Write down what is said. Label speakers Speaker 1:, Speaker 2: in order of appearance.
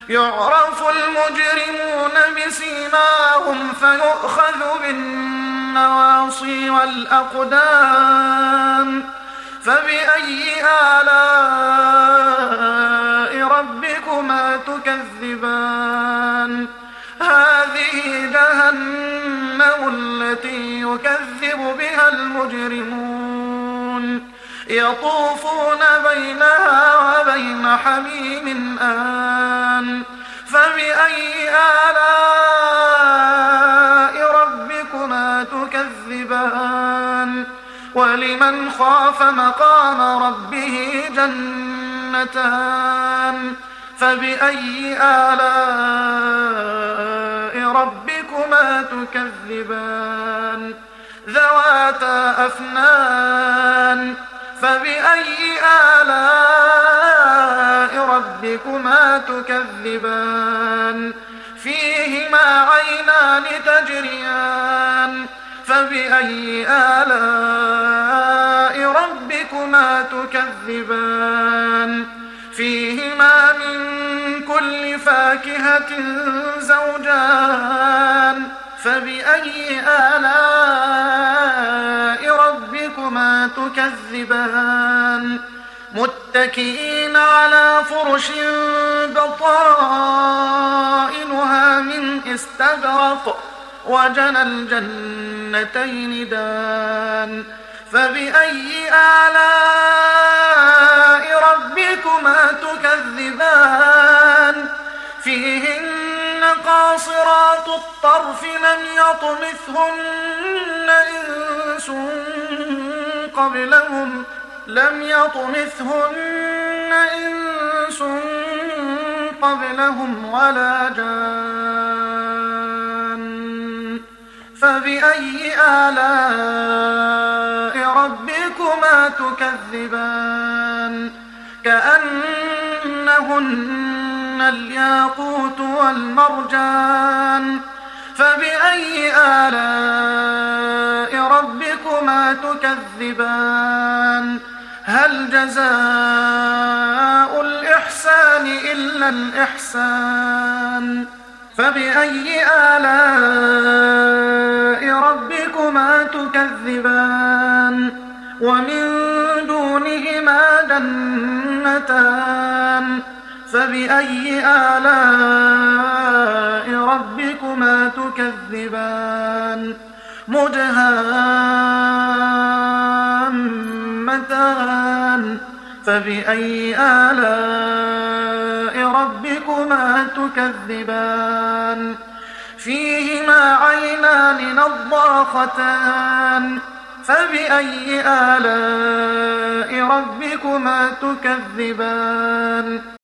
Speaker 1: يعرف المجرمون بسيماهم فيؤخذ بالنواصي والأقدام فبأي آلاء ربكما تكذبان هذه جهنم التي يكذب بها المجرمون يطوفون بينها وبين حميم آن فبأي آلاء ربكما تكذبان ولمن خاف مقام ربه جنتان فبأي آلاء ربكما تكذبان ذواتا أفنان فبأي آلاء ربكما تكذبان فيهما عينان تجريان فبأي آلاء ربكما تكذبان فيهما من كل فاكهة زوجان فبأي آلاء ربكما تكذبان متكئين على فرش بطائنها من استبرق وجنى الجنتين دان فبأي آلاء ربكما تكذبان فيهن قاصرات الطرف لم يطمثهن إنس قبلهم ولا جان فبأي آلاء ربكما تكذبان كأنهن الياقوت والمرجان فبأي آلاء ربكما تكذبان هل جزاء الإحسان إلا الإحسان فبأي آلاء ربكما تكذبان ومن دونهما جنتان فبأي آلاء ربكما تكذبان مدهامتان فبأي آلاء ربكما تكذبان فيهما عينان نضاختان فبأي آلاء ربكما تكذبان